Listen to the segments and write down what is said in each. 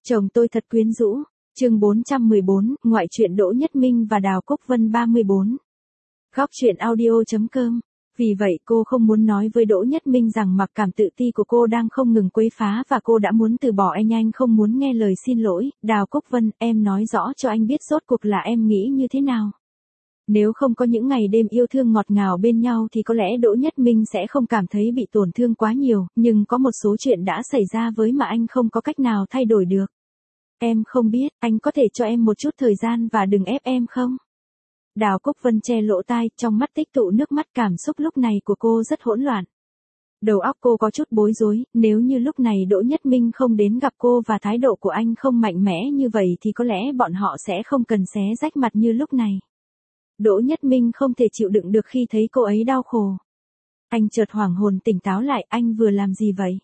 Chồng tôi thật quyến rũ. Chương 414, ngoại truyện Đỗ Nhất Minh và Đào Cúc Vân 34. Góc truyện audio.com. Vì vậy cô không muốn nói với Đỗ Nhất Minh rằng mặc cảm tự ti của cô đang không ngừng quấy phá và cô đã muốn từ bỏ anh không muốn nghe lời xin lỗi. Đào Cúc Vân, em nói rõ cho anh biết rốt cuộc là em nghĩ như thế nào. Nếu không có những ngày đêm yêu thương ngọt ngào bên nhau thì có lẽ Đỗ Nhất Minh sẽ không cảm thấy bị tổn thương quá nhiều, nhưng có một số chuyện đã xảy ra với mà anh không có cách nào thay đổi được. Em không biết, anh có thể cho em một chút thời gian và đừng ép em không? Đào Cúc Vân che lỗ tai, trong mắt tích tụ nước mắt, cảm xúc lúc này của cô rất hỗn loạn. Đầu óc cô có chút bối rối, nếu như lúc này Đỗ Nhất Minh không đến gặp cô và thái độ của anh không mạnh mẽ như vậy thì có lẽ bọn họ sẽ không cần xé rách mặt như lúc này. Đỗ Nhất Minh không thể chịu đựng được khi thấy cô ấy đau khổ. Anh chợt hoảng hồn tỉnh táo lại, anh vừa làm gì vậy?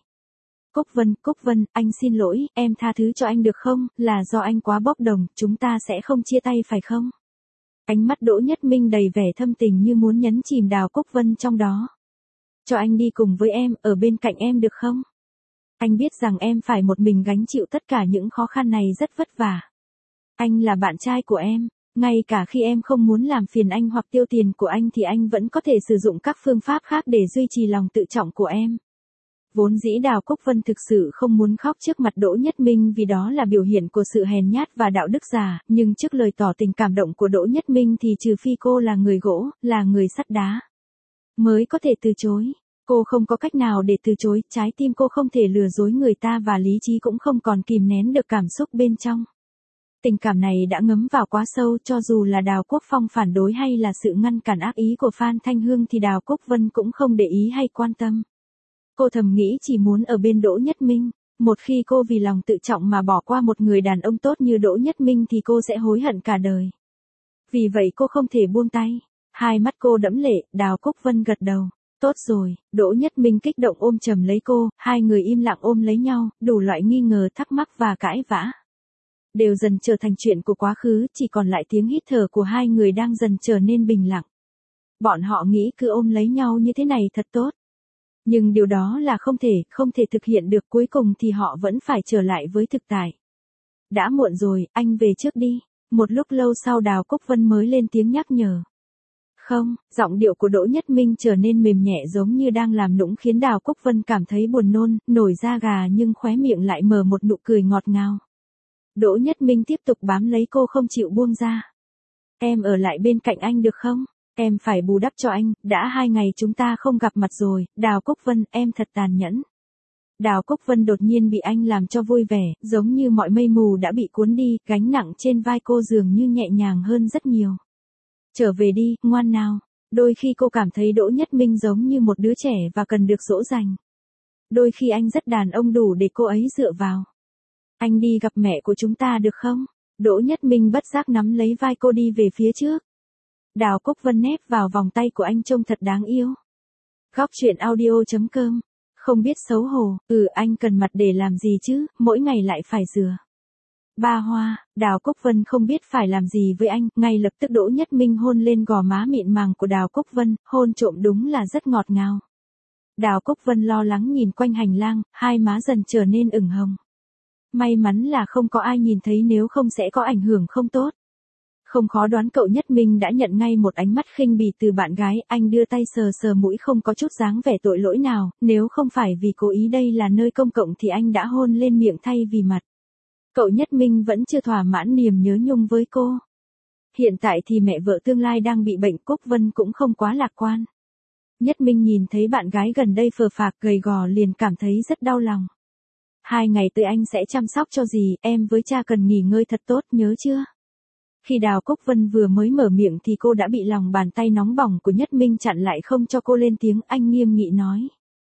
Cúc Vân, anh xin lỗi, em tha thứ cho anh được không, là do anh quá bốc đồng, chúng ta sẽ không chia tay phải không? Ánh mắt Đỗ Nhất Minh đầy vẻ thâm tình như muốn nhấn chìm Đào Cúc Vân trong đó. Cho anh đi cùng với em, ở bên cạnh em được không? Anh biết rằng em phải một mình gánh chịu tất cả những khó khăn này rất vất vả. Anh là bạn trai của em, ngay cả khi em không muốn làm phiền anh hoặc tiêu tiền của anh thì anh vẫn có thể sử dụng các phương pháp khác để duy trì lòng tự trọng của em. Vốn dĩ Đào Cúc Vân thực sự không muốn khóc trước mặt Đỗ Nhất Minh vì đó là biểu hiện của sự hèn nhát và đạo đức giả, nhưng trước lời tỏ tình cảm động của Đỗ Nhất Minh thì trừ phi cô là người gỗ, là người sắt đá, mới có thể từ chối. Cô không có cách nào để từ chối, trái tim cô không thể lừa dối người ta và lý trí cũng không còn kìm nén được cảm xúc bên trong. Tình cảm này đã ngấm vào quá sâu, cho dù là Đào Quốc Phong phản đối hay là sự ngăn cản ác ý của Phan Thanh Hương thì Đào Cúc Vân cũng không để ý hay quan tâm. Cô thầm nghĩ chỉ muốn ở bên Đỗ Nhất Minh, một khi cô vì lòng tự trọng mà bỏ qua một người đàn ông tốt như Đỗ Nhất Minh thì cô sẽ hối hận cả đời. Vì vậy cô không thể buông tay. Hai mắt cô đẫm lệ, Đào Cúc Vân gật đầu. Tốt rồi, Đỗ Nhất Minh kích động ôm chầm lấy cô, hai người im lặng ôm lấy nhau, đủ loại nghi ngờ, thắc mắc và cãi vã đều dần trở thành chuyện của quá khứ, chỉ còn lại tiếng hít thở của hai người đang dần trở nên bình lặng. Bọn họ nghĩ cứ ôm lấy nhau như thế này thật tốt. Nhưng điều đó là không thể thực hiện được, cuối cùng thì họ vẫn phải trở lại với thực tại. Đã muộn rồi, anh về trước đi. Một lúc lâu sau Đào Cúc Vân mới lên tiếng nhắc nhở. Không, giọng điệu của Đỗ Nhất Minh trở nên mềm nhẹ giống như đang làm nũng khiến Đào Cúc Vân cảm thấy buồn nôn, nổi da gà nhưng khóe miệng lại mở một nụ cười ngọt ngào. Đỗ Nhất Minh tiếp tục bám lấy cô không chịu buông ra. Em ở lại bên cạnh anh được không? Em phải bù đắp cho anh, đã 2 ngày chúng ta không gặp mặt rồi, Đào Cúc Vân, em thật tàn nhẫn. Đào Cúc Vân đột nhiên bị anh làm cho vui vẻ, giống như mọi mây mù đã bị cuốn đi, gánh nặng trên vai cô dường như nhẹ nhàng hơn rất nhiều. Trở về đi, ngoan nào. Đôi khi cô cảm thấy Đỗ Nhất Minh giống như một đứa trẻ và cần được dỗ dành. Đôi khi anh rất đàn ông đủ để cô ấy dựa vào. Anh đi gặp mẹ của chúng ta được không? Đỗ Nhất Minh bất giác nắm lấy vai cô đi về phía trước. Đào Cúc Vân nép vào vòng tay của anh trông thật đáng yêu. Góc truyện audio.com. Không biết xấu hổ, anh cần mặt để làm gì chứ, mỗi ngày lại phải rửa. Ba hoa, Đào Cúc Vân không biết phải làm gì với anh, ngay lập tức Đỗ Nhất Minh hôn lên gò má mịn màng của Đào Cúc Vân, hôn trộm đúng là rất ngọt ngào. Đào Cúc Vân lo lắng nhìn quanh hành lang, hai má dần trở nên ửng hồng. May mắn là không có ai nhìn thấy, nếu không sẽ có ảnh hưởng không tốt. Không khó đoán cậu Nhất Minh đã nhận ngay một ánh mắt khinh bỉ từ bạn gái, anh đưa tay sờ sờ mũi không có chút dáng vẻ tội lỗi nào, nếu không phải vì cố ý đây là nơi công cộng thì anh đã hôn lên miệng thay vì mặt. Cậu Nhất Minh vẫn chưa thỏa mãn niềm nhớ nhung với cô. Hiện tại thì mẹ vợ tương lai đang bị bệnh, Cúc Vân cũng không quá lạc quan. Nhất Minh nhìn thấy bạn gái gần đây phờ phạc gầy gò liền cảm thấy rất đau lòng. 2 ngày tới anh sẽ chăm sóc cho dì, em với cha cần nghỉ ngơi thật tốt, nhớ chưa? Khi Đào Cúc Vân vừa mới mở miệng thì cô đã bị lòng bàn tay nóng bỏng của Nhất Minh chặn lại không cho cô lên tiếng, anh nghiêm nghị nói.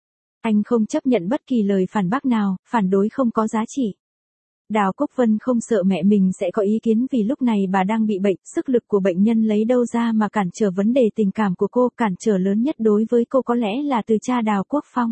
Anh không chấp nhận bất kỳ lời phản bác nào, phản đối không có giá trị. Đào Cúc Vân không sợ mẹ mình sẽ có ý kiến vì lúc này bà đang bị bệnh, sức lực của bệnh nhân lấy đâu ra mà cản trở vấn đề tình cảm của cô, cản trở lớn nhất đối với cô có lẽ là từ cha Đào Quốc Phong.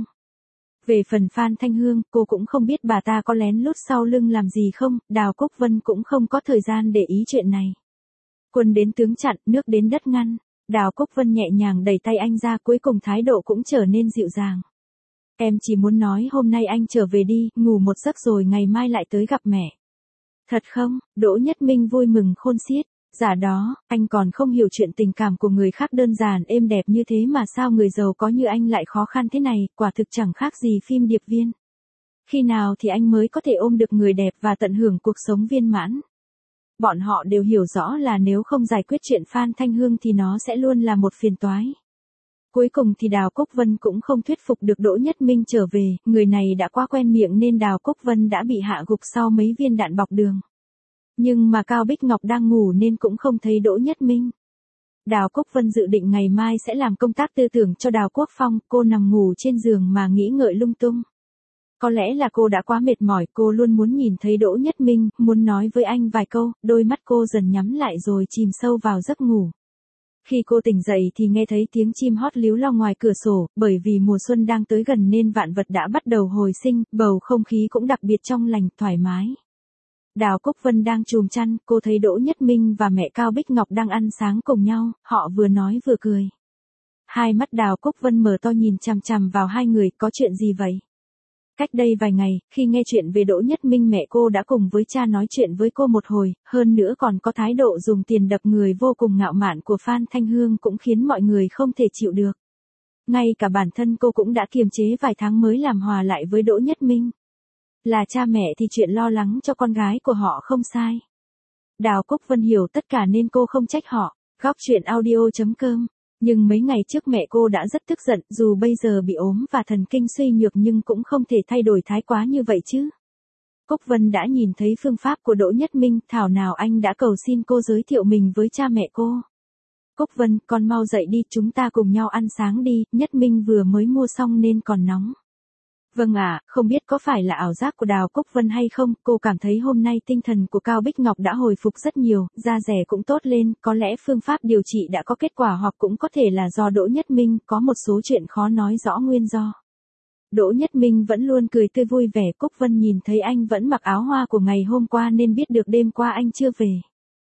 Về phần Phan Thanh Hương, cô cũng không biết bà ta có lén lút sau lưng làm gì không, Đào Cúc Vân cũng không có thời gian để ý chuyện này. Quân đến tướng chặn, nước đến đất ngăn, Đào Cúc Vân nhẹ nhàng đẩy tay anh ra, cuối cùng thái độ cũng trở nên dịu dàng. Em chỉ muốn nói hôm nay anh trở về đi, ngủ một giấc rồi ngày mai lại tới gặp mẹ. Thật không? Đỗ Nhất Minh vui mừng khôn xiết. Giả đó, anh còn không hiểu chuyện tình cảm của người khác đơn giản êm đẹp như thế mà sao người giàu có như anh lại khó khăn thế này, quả thực chẳng khác gì phim điệp viên. Khi nào thì anh mới có thể ôm được người đẹp và tận hưởng cuộc sống viên mãn? Bọn họ đều hiểu rõ là nếu không giải quyết chuyện Phan Thanh Hương thì nó sẽ luôn là một phiền toái. Cuối cùng thì Đào Cốc Vân cũng không thuyết phục được Đỗ Nhất Minh trở về, người này đã quá quen miệng nên Đào Cốc Vân đã bị hạ gục sau mấy viên đạn bọc đường. Nhưng mà Cao Bích Ngọc đang ngủ nên cũng không thấy Đỗ Nhất Minh. Đào Cốc Vân dự định ngày mai sẽ làm công tác tư tưởng cho Đào Quốc Phong, cô nằm ngủ trên giường mà nghĩ ngợi lung tung. Có lẽ là cô đã quá mệt mỏi, cô luôn muốn nhìn thấy Đỗ Nhất Minh, muốn nói với anh vài câu, đôi mắt cô dần nhắm lại rồi chìm sâu vào giấc ngủ. Khi cô tỉnh dậy thì nghe thấy tiếng chim hót líu lo ngoài cửa sổ, bởi vì mùa xuân đang tới gần nên vạn vật đã bắt đầu hồi sinh, bầu không khí cũng đặc biệt trong lành, thoải mái. Đào Cốc Vân đang chùm chăn, cô thấy Đỗ Nhất Minh và mẹ Cao Bích Ngọc đang ăn sáng cùng nhau, họ vừa nói vừa cười. Hai mắt Đào Cốc Vân mở to nhìn chằm chằm vào hai người, có chuyện gì vậy? Cách đây vài ngày, khi nghe chuyện về Đỗ Nhất Minh mẹ cô đã cùng với cha nói chuyện với cô một hồi, hơn nữa còn có thái độ dùng tiền đập người vô cùng ngạo mạn của Phan Thanh Hương cũng khiến mọi người không thể chịu được. Ngay cả bản thân cô cũng đã kiềm chế vài tháng mới làm hòa lại với Đỗ Nhất Minh. Là cha mẹ thì chuyện lo lắng cho con gái của họ không sai. Đào Cốc Vân hiểu tất cả nên cô không trách họ. Góc truyện audio.com. Nhưng mấy ngày trước mẹ cô đã rất tức giận, dù bây giờ bị ốm và thần kinh suy nhược nhưng cũng không thể thay đổi thái quá như vậy chứ. Cốc Vân đã nhìn thấy phương pháp của Đỗ Nhất Minh, thảo nào anh đã cầu xin cô giới thiệu mình với cha mẹ cô. Cốc Vân, con mau dậy đi, chúng ta cùng nhau ăn sáng đi, Nhất Minh vừa mới mua xong nên còn nóng. Vâng ạ, không biết có phải là ảo giác của Đào Cốc Vân hay không, cô cảm thấy hôm nay tinh thần của Cao Bích Ngọc đã hồi phục rất nhiều, da dẻ cũng tốt lên, có lẽ phương pháp điều trị đã có kết quả hoặc cũng có thể là do Đỗ Nhất Minh, có một số chuyện khó nói rõ nguyên do. Đỗ Nhất Minh vẫn luôn cười tươi vui vẻ, Cốc Vân nhìn thấy anh vẫn mặc áo hoa của ngày hôm qua nên biết được đêm qua anh chưa về.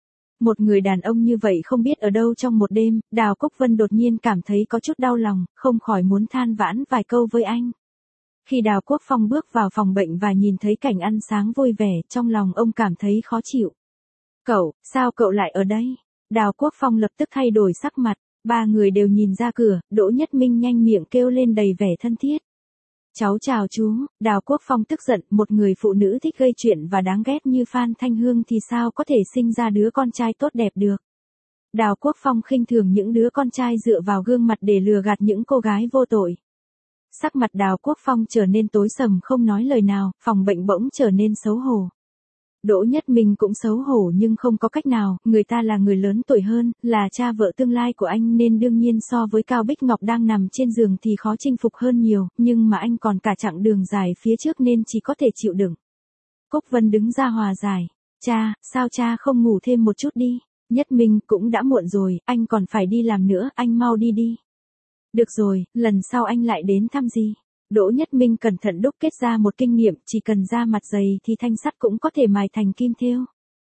Một người đàn ông như vậy không biết ở đâu trong một đêm, Đào Cốc Vân đột nhiên cảm thấy có chút đau lòng, không khỏi muốn than vãn vài câu với anh. Khi Đào Quốc Phong bước vào phòng bệnh và nhìn thấy cảnh ăn sáng vui vẻ, trong lòng ông cảm thấy khó chịu. Cậu, sao cậu lại ở đây? Đào Quốc Phong lập tức thay đổi sắc mặt, ba người đều nhìn ra cửa, Đỗ Nhất Minh nhanh miệng kêu lên đầy vẻ thân thiết. Cháu chào chú, Đào Quốc Phong tức giận, một người phụ nữ thích gây chuyện và đáng ghét như Phan Thanh Hương thì sao có thể sinh ra đứa con trai tốt đẹp được. Đào Quốc Phong khinh thường những đứa con trai dựa vào gương mặt để lừa gạt những cô gái vô tội. Sắc mặt Đào Quốc Phong trở nên tối sầm không nói lời nào, phòng bệnh bỗng trở nên xấu hổ. Đỗ Nhất Minh cũng xấu hổ nhưng không có cách nào, người ta là người lớn tuổi hơn, là cha vợ tương lai của anh nên đương nhiên so với Cao Bích Ngọc đang nằm trên giường thì khó chinh phục hơn nhiều, nhưng mà anh còn cả chặng đường dài phía trước nên chỉ có thể chịu đựng. Cốc Vân đứng ra hòa giải. Cha, sao cha không ngủ thêm một chút đi? Nhất Minh, cũng đã muộn rồi, anh còn phải đi làm nữa, anh mau đi đi. Được rồi, lần sau anh lại đến thăm gì? Đỗ Nhất Minh cẩn thận đúc kết ra một kinh nghiệm, chỉ cần da mặt dày thì thanh sắt cũng có thể mài thành kim thêu.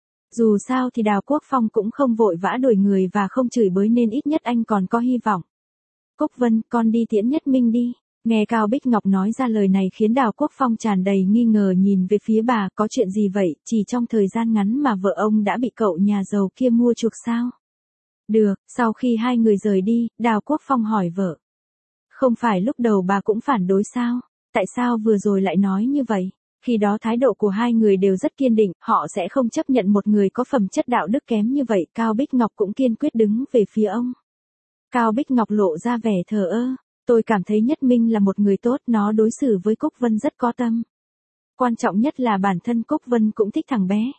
Dù sao thì Đào Quốc Phong cũng không vội vã đuổi người và không chửi bới nên ít nhất anh còn có hy vọng. Cốc Vân, con đi tiễn Nhất Minh đi. Nghe Cao Bích Ngọc nói ra lời này khiến Đào Quốc Phong tràn đầy nghi ngờ nhìn về phía bà, có chuyện gì vậy, chỉ trong thời gian ngắn mà vợ ông đã bị cậu nhà giàu kia mua chuộc sao? Được, sau khi hai người rời đi, Đào Quốc Phong hỏi vợ. Không phải lúc đầu bà cũng phản đối sao? Tại sao vừa rồi lại nói như vậy? Khi đó thái độ của hai người đều rất kiên định, họ sẽ không chấp nhận một người có phẩm chất đạo đức kém như vậy. Cao Bích Ngọc cũng kiên quyết đứng về phía ông. Cao Bích Ngọc lộ ra vẻ thờ ơ. Tôi cảm thấy Nhất Minh là một người tốt, nó đối xử với Cốc Vân rất có tâm. Quan trọng nhất là bản thân Cốc Vân cũng thích thằng bé.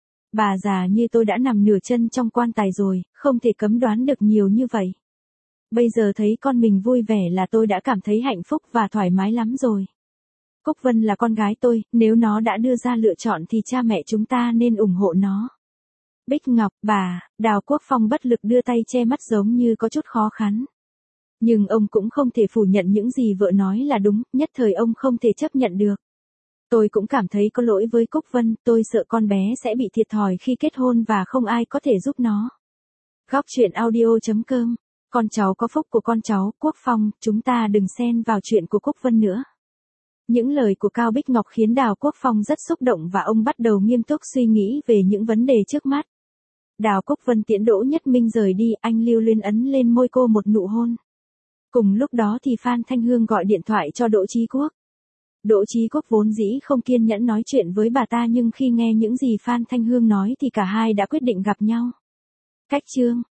Bà già như tôi đã nằm nửa chân trong quan tài rồi, không thể cấm đoán được nhiều như vậy. Bây giờ thấy con mình vui vẻ là tôi đã cảm thấy hạnh phúc và thoải mái lắm rồi. Cốc Vân là con gái tôi, nếu nó đã đưa ra lựa chọn thì cha mẹ chúng ta nên ủng hộ nó. Bích Ngọc, bà, Đào Quốc Phong bất lực đưa tay che mắt giống như có chút khó khăn. Nhưng ông cũng không thể phủ nhận những gì vợ nói là đúng, nhất thời ông không thể chấp nhận được. Tôi cũng cảm thấy có lỗi với Cốc Vân, tôi sợ con bé sẽ bị thiệt thòi khi kết hôn và không ai có thể giúp nó. Góc truyện audio.com. Con cháu có phúc của con cháu, Quốc Phong, chúng ta đừng xen vào chuyện của Cốc Vân nữa. Những lời của Cao Bích Ngọc khiến Đào Quốc Phong rất xúc động và ông bắt đầu nghiêm túc suy nghĩ về những vấn đề trước mắt. Đào Quốc Vân tiễn Đỗ Nhất Minh rời đi, anh lưu luyến ấn lên môi cô một nụ hôn. Cùng lúc đó thì Phan Thanh Hương gọi điện thoại cho Đỗ Chí Quốc. Đỗ Chí Quốc vốn dĩ không kiên nhẫn nói chuyện với bà ta, nhưng khi nghe những gì Phan Thanh Hương nói thì cả hai đã quyết định gặp nhau. Cách chương